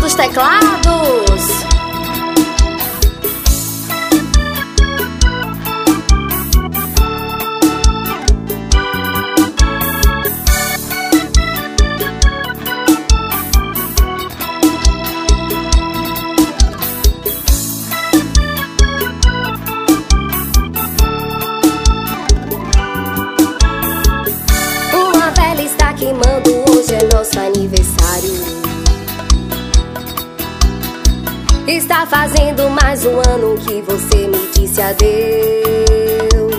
dos teclados. Uma vela está queimando, hoje é nosso aniversário. Está fazendo mais um ano que você me disse adeus.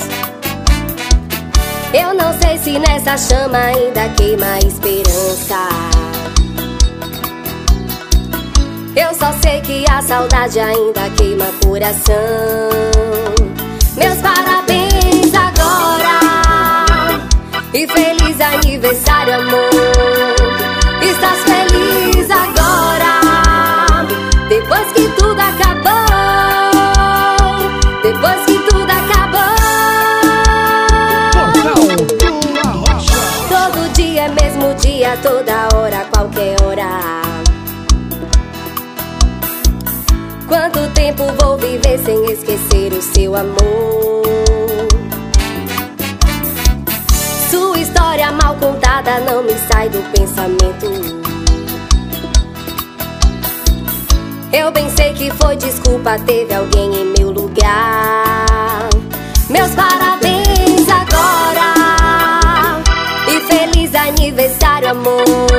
Eu não sei se nessa chama ainda queima a esperança. Eu só sei que a saudade ainda queima o coração. Meus parabéns agora e feliz aniversário, amor. Estás feliz agora, depois que tudo acabou. Depois que tudo acabou. Todo dia é mesmo dia, toda hora, qualquer hora. Quanto tempo vou viver sem esquecer o seu amor? Sua história mal contada não me sai do pensamento. Eu bem sei que foi desculpa, teve alguém em meu lugar. Meus parabéns agora e feliz aniversário, amor.